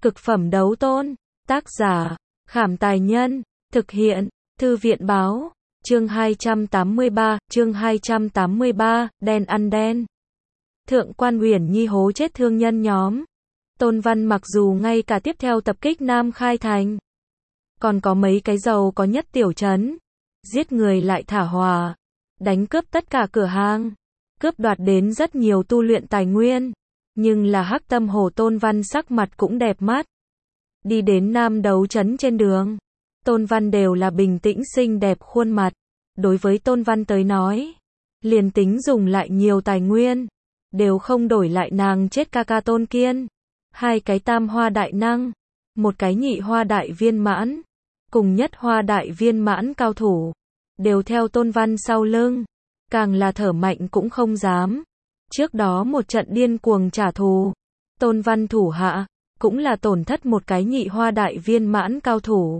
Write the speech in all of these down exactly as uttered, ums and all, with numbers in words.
Cực phẩm đấu tôn. Tác giả, Khảm Tài Nhân. Thực hiện, Thư viện Báo. Chương hai trăm tám mươi ba, chương hai trăm tám mươi ba, đen ăn đen. Thượng quan Uyển Nhi hố chết thương nhân nhóm. Tôn Văn mặc dù ngay cả tiếp theo tập kích Nam Khai Thành, còn có mấy cái giàu có nhất tiểu trấn, giết người lại thả hỏa, đánh cướp tất cả cửa hàng, cướp đoạt đến rất nhiều tu luyện tài nguyên. Nhưng là Hắc Tâm Hồ Tôn Văn sắc mặt cũng đẹp mắt. Đi đến Nam Đấu trấn trên đường, Tôn Văn đều là bình tĩnh xinh đẹp khuôn mặt. Đối với Tôn Văn tới nói, liền tính dùng lại nhiều tài nguyên, đều không đổi lại nàng chết ca ca Tôn Kiên. Hai cái tam hoa đại năng, một cái nhị hoa đại viên mãn, cùng nhất hoa đại viên mãn cao thủ, đều theo Tôn Văn sau lưng, càng là thở mạnh cũng không dám. Trước đó một trận điên cuồng trả thù, Tôn Văn thủ hạ, cũng là tổn thất một cái nhị hoa đại viên mãn cao thủ.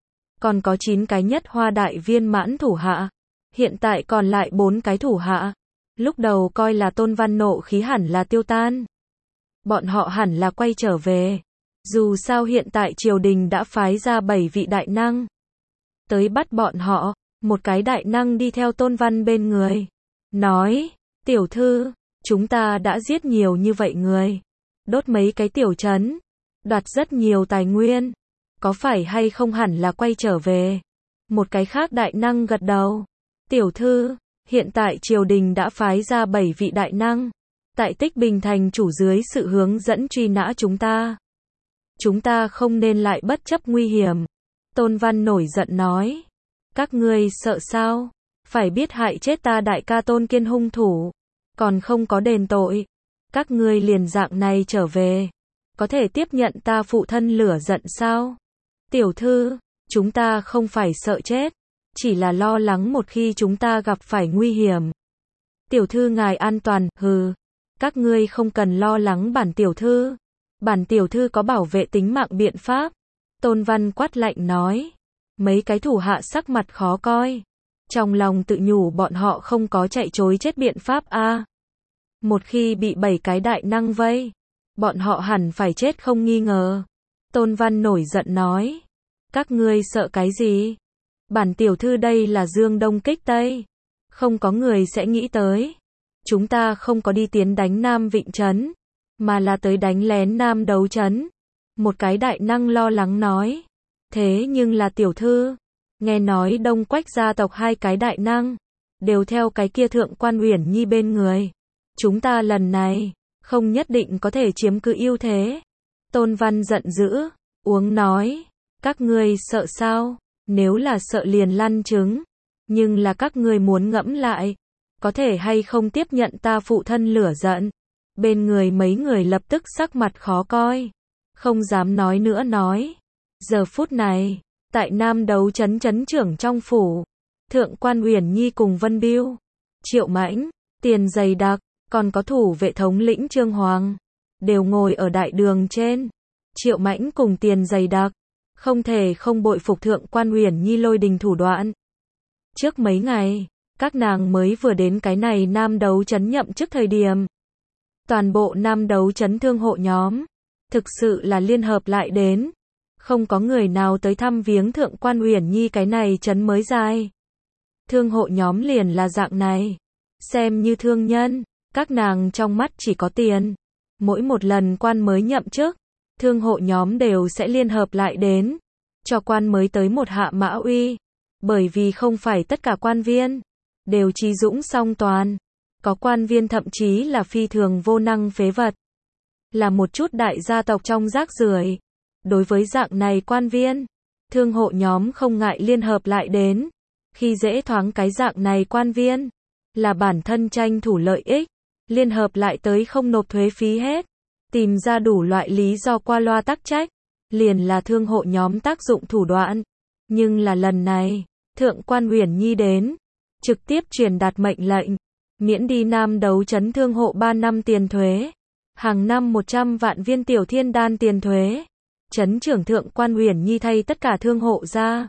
Còn có chín cái nhất hoa đại viên mãn thủ hạ, hiện tại còn lại bốn cái thủ hạ. Lúc đầu coi là Tôn Văn nộ khí hẳn là tiêu tan, bọn họ hẳn là quay trở về. Dù sao hiện tại triều đình đã phái ra bảy vị đại năng tới bắt bọn họ. Một cái đại năng đi theo Tôn Văn bên người, nói, tiểu thư, chúng ta đã giết nhiều như vậy người, đốt mấy cái tiểu trấn, đoạt rất nhiều tài nguyên, có phải hay không hẳn là quay trở về. Một cái khác đại năng gật đầu, tiểu thư, hiện tại triều đình đã phái ra bảy vị đại năng, tại Tích Bình thành chủ dưới sự hướng dẫn truy nã chúng ta. Chúng ta không nên lại bất chấp nguy hiểm. Tôn Văn nổi giận nói, các ngươi sợ sao? Phải biết hại chết ta đại ca Tôn Kiên hung thủ, còn không có đền tội. Các ngươi liền dạng này trở về, có thể tiếp nhận ta phụ thân lửa giận sao? Tiểu thư, chúng ta không phải sợ chết, chỉ là lo lắng một khi chúng ta gặp phải nguy hiểm. Tiểu thư ngài an toàn, hừ, các ngươi không cần lo lắng bản tiểu thư. Bản tiểu thư có bảo vệ tính mạng biện pháp. Tôn Văn quát lạnh nói. Mấy cái thủ hạ sắc mặt khó coi, trong lòng tự nhủ bọn họ không có chạy chối chết biện pháp a. À. Một khi bị bảy cái đại năng vây, bọn họ hẳn phải chết không nghi ngờ. Tôn Văn nổi giận nói, các ngươi sợ cái gì? Bản tiểu thư đây là Dương Đông kích Tây, không có người sẽ nghĩ tới. Chúng ta không có đi tiến đánh Nam Vịnh trấn, mà là tới đánh lén Nam Đấu trấn. Một cái đại năng lo lắng nói. Thế nhưng là tiểu thư, nghe nói Đông Quách gia tộc hai cái đại năng, đều theo cái kia Thượng quan Uyển Nhi bên người. Chúng ta lần này, không nhất định có thể chiếm cứ ưu thế. Tôn Văn giận dữ, uống nói, các ngươi sợ sao? Nếu là sợ liền lăn trứng. Nhưng là các ngươi muốn ngẫm lại, có thể hay không tiếp nhận ta phụ thân lửa giận. Bên người mấy người lập tức sắc mặt khó coi, không dám nói nữa nói. Giờ phút này, tại Nam Đấu trấn trấn trưởng trong phủ, Thượng quan Uyển Nhi cùng Vân Biêu, Triệu Mãnh, Tiền Dày Đặc, còn có thủ vệ thống lĩnh Trương Hoàng, đều ngồi ở đại đường trên. Triệu Mãnh cùng Tiền Dày Đặc, không thể không bội phục Thượng quan Uyển Nhi lôi đình thủ đoạn. Trước mấy ngày, các nàng mới vừa đến cái này Nam Đấu trấn nhậm chức thời điểm, toàn bộ Nam Đấu trấn thương hộ nhóm, thực sự là liên hợp lại đến. Không có người nào tới thăm viếng Thượng quan Uyển Nhi cái này trấn mới dài. Thương hộ nhóm liền là dạng này. Xem như thương nhân, các nàng trong mắt chỉ có tiền. Mỗi một lần quan mới nhậm chức, thương hộ nhóm đều sẽ liên hợp lại đến, cho quan mới tới một hạ mã uy. Bởi vì không phải tất cả quan viên đều trí dũng song toàn. Có quan viên thậm chí là phi thường vô năng phế vật, là một chút đại gia tộc trong rác rưởi. Đối với dạng này quan viên, thương hộ nhóm không ngại liên hợp lại đến. Khi dễ thoáng cái dạng này quan viên, là bản thân tranh thủ lợi ích, liên hợp lại tới không nộp thuế phí hết, tìm ra đủ loại lý do qua loa tắc trách, liền là thương hộ nhóm tác dụng thủ đoạn. Nhưng là lần này, Thượng quan Uyển Nhi đến, trực tiếp truyền đạt mệnh lệnh, miễn đi Nam Đấu trấn thương hộ ba năm tiền thuế, hàng năm một trăm vạn viên tiểu thiên đan tiền thuế. Trấn trưởng Thượng quan Uyển Nhi thay tất cả thương hộ ra.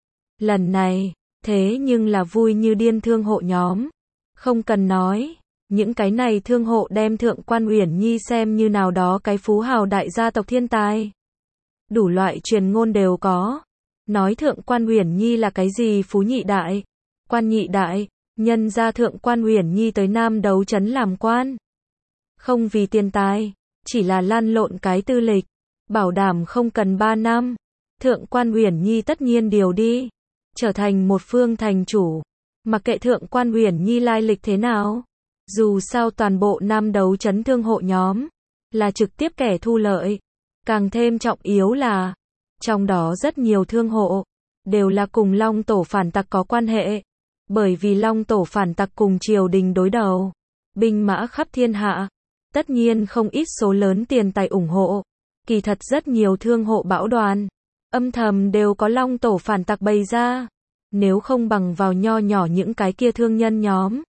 Lần này, thế nhưng là vui như điên thương hộ nhóm. Không cần nói, những cái này thương hộ đem Thượng quan Uyển Nhi xem như nào đó cái phú hào đại gia tộc thiên tài. đủ loại truyền ngôn đều có. Nói Thượng quan Uyển Nhi là cái gì phú nhị đại, quan nhị đại, nhân ra Thượng quan Uyển Nhi tới Nam Đấu Trấn làm quan. Không vì tiền tài, chỉ là lăn lộn cái tư lịch, bảo đảm không cần ba năm. Thượng quan Uyển Nhi tất nhiên điều đi, trở thành một phương thành chủ. Mặc kệ Thượng quan Uyển Nhi lai lịch thế nào, dù sao toàn bộ Nam Đấu Trấn thương hộ nhóm là trực tiếp kẻ thu lợi. Càng thêm trọng yếu là, trong đó rất nhiều thương hộ đều là cùng Long Tổ phản tặc có quan hệ. Bởi vì Long Tổ phản tặc cùng triều đình đối đầu, binh mã khắp thiên hạ, tất nhiên không ít số lớn tiền tài ủng hộ. Kỳ thật rất nhiều thương hộ bão đoàn, âm thầm đều có Long Tổ phản tặc bày ra. Nếu không bằng vào nho nhỏ những cái kia thương nhân nhóm,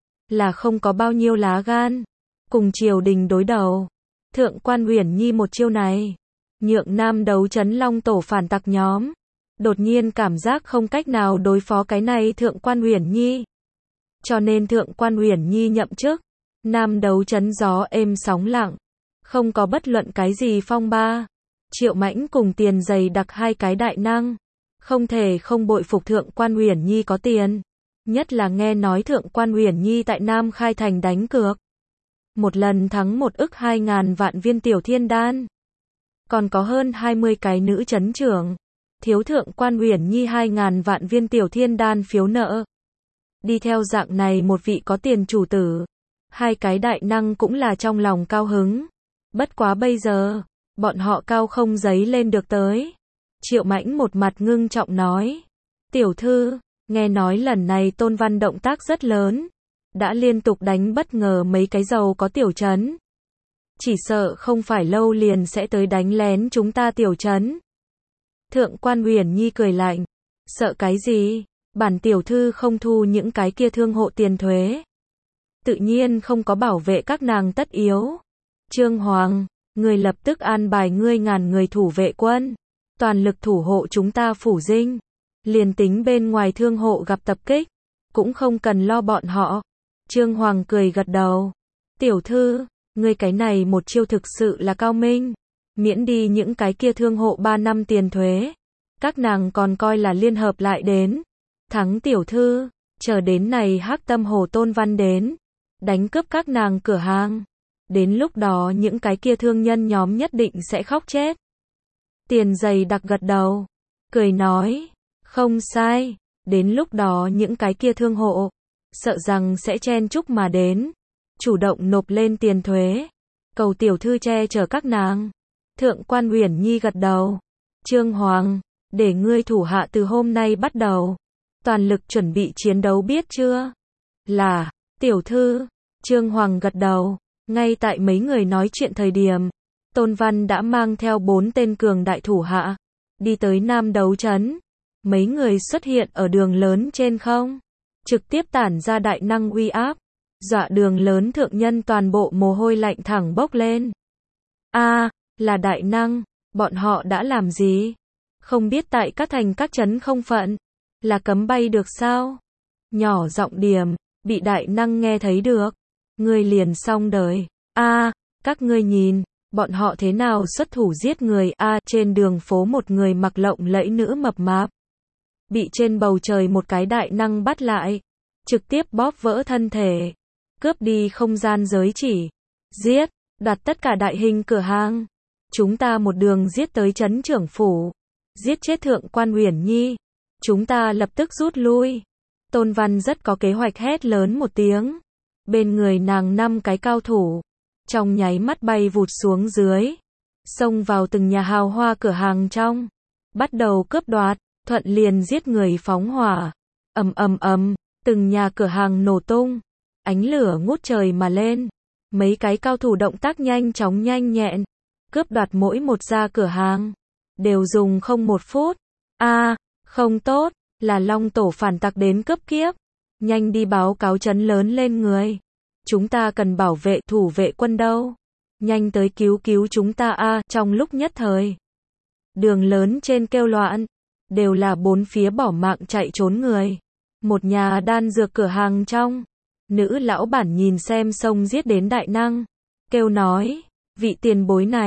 là không có bao nhiêu lá gan cùng triều đình đối đầu. Thượng quan Uyển Nhi một chiêu này, nhượng Nam Đấu Trấn Long Tổ phản tặc nhóm đột nhiên cảm giác không cách nào đối phó cái này Thượng quan Uyển Nhi. Cho nên Thượng quan Uyển Nhi nhậm chức, Nam Đấu Trấn gió êm sóng lặng, không có bất luận cái gì phong ba. Triệu Mãnh cùng Tiền Dày Đặc hai cái đại năng, không thể không bội phục Thượng quan Uyển Nhi có tiền. Nhất là nghe nói Thượng quan Uyển Nhi tại Nam Khai Thành đánh cược, một lần thắng một ức hai ngàn vạn viên tiểu thiên đan. Còn có hơn hai mươi cái nữ trấn trưởng, thiếu Thượng quan Uyển Nhi hai ngàn vạn viên tiểu thiên đan phiếu nợ. Đi theo dạng này một vị có tiền chủ tử, hai cái đại năng cũng là trong lòng cao hứng. Bất quá bây giờ, bọn họ cao không giấy lên được tới. Triệu Mãnh một mặt ngưng trọng nói, tiểu thư, nghe nói lần này Tôn Văn động tác rất lớn, đã liên tục đánh bất ngờ mấy cái giàu có tiểu trấn. Chỉ sợ không phải lâu liền sẽ tới đánh lén chúng ta tiểu trấn. Thượng quan Uyển Nhi cười lạnh, sợ cái gì, bản tiểu thư không thu những cái kia thương hộ tiền thuế, tự nhiên không có bảo vệ các nàng tất yếu. Trương Hoàng, người lập tức an bài ngươi ngàn người thủ vệ quân, toàn lực thủ hộ chúng ta phủ dinh. Liền tính bên ngoài thương hộ gặp tập kích, cũng không cần lo bọn họ. Trương Hoàng cười gật đầu, tiểu thư, ngươi cái này một chiêu thực sự là cao minh, miễn đi những cái kia thương hộ ba năm tiền thuế, các nàng còn coi là liên hợp lại đến. Thắng tiểu thư, chờ đến này Hắc Tâm Hồ Tôn Văn đến, đánh cướp các nàng cửa hàng, đến lúc đó những cái kia thương nhân nhóm nhất định sẽ khóc chết. Tiền Dày Đặc gật đầu, cười nói, không sai, đến lúc đó những cái kia thương hộ, sợ rằng sẽ chen chúc mà đến, chủ động nộp lên tiền thuế, cầu tiểu thư che chở các nàng. Thượng quan Uyển Nhi gật đầu, Trương Hoàng, để ngươi thủ hạ từ hôm nay bắt đầu, toàn lực chuẩn bị chiến đấu biết chưa? Là, tiểu thư. Trương Hoàng gật đầu, ngay tại mấy người nói chuyện thời điểm, Tôn Văn đã mang theo bốn tên cường đại thủ hạ, đi tới Nam Đấu Trấn. Mấy người xuất hiện ở đường lớn trên không, trực tiếp tản ra đại năng uy áp, dọa đường lớn thượng nhân toàn bộ mồ hôi lạnh thẳng bốc lên. A, à, là đại năng, bọn họ đã làm gì? Không biết tại các thành các trấn không phận, là cấm bay được sao? Nhỏ giọng điểm, bị đại năng nghe thấy được, ngươi liền xong đời. A, à, các ngươi nhìn, bọn họ thế nào xuất thủ giết người? A, à, trên đường phố một người mặc lộng lẫy nữ mập mạp, bị trên bầu trời một cái đại năng bắt lại, trực tiếp bóp vỡ thân thể, cướp đi không gian giới chỉ, giết, đoạt tất cả đại hình cửa hàng. Chúng ta một đường giết tới trấn trưởng phủ, giết chết Thượng quan Uyển Nhi, chúng ta lập tức rút lui. Tôn Văn rất có kế hoạch hét lớn một tiếng, bên người nàng năm cái cao thủ, trong nháy mắt bay vụt xuống dưới, xông vào từng nhà hào hoa cửa hàng trong, bắt đầu cướp đoạt, thuận liền giết người phóng hỏa, ầm ầm ầm, từng nhà cửa hàng nổ tung, ánh lửa ngút trời mà lên, mấy cái cao thủ động tác nhanh chóng nhanh nhẹn, cướp đoạt mỗi một gia cửa hàng, đều dùng không một phút. A, à, không tốt, là Long Tổ phản tặc đến cướp kiếp, nhanh đi báo cáo trấn lớn lên người, chúng ta cần bảo vệ thủ vệ quân đâu, nhanh tới cứu cứu chúng ta a. À, trong lúc nhất thời, đường lớn trên kêu loạn, đều là bốn phía bỏ mạng chạy trốn người. Một nhà đan dược cửa hàng trong, nữ lão bản nhìn xem xông giết đến đại năng, kêu nói, vị tiền bối này,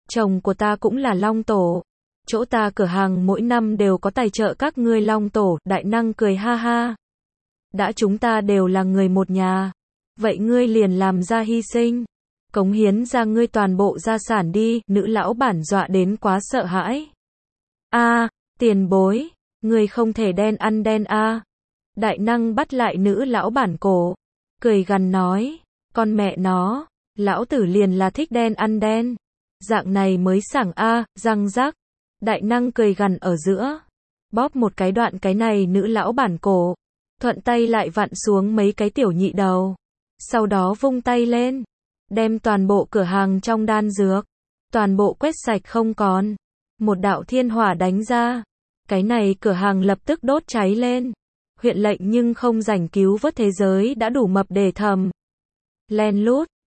Chồng của ta cũng là Long Tổ. Chỗ ta cửa hàng mỗi năm đều có tài trợ các ngươi Long Tổ, Đại Năng cười ha ha. Đã chúng ta đều là người một nhà. Vậy ngươi liền làm ra hy sinh. Cống hiến ra ngươi toàn bộ gia sản đi, nữ lão bản dọa đến quá sợ hãi. A, tiền bối, ngươi không thể đen ăn đen a. Đại Năng bắt lại nữ lão bản cổ, cười gằn nói, con mẹ nó, lão tử liền là thích đen ăn đen. Dạng này mới sảng a, răng rắc. Đại Năng cười gằn ở giữa, bóp một cái đoạn cái này nữ lão bản cổ, thuận tay lại vặn xuống mấy cái tiểu nhị đầu. Sau đó vung tay lên, đem toàn bộ cửa hàng trong đan dược, toàn bộ quét sạch không còn. Một đạo thiên hỏa đánh ra, cái này cửa hàng lập tức đốt cháy lên. Huyện lệnh nhưng không rảnh cứu vớt thế giới đã đủ mập để thầm. Len lút,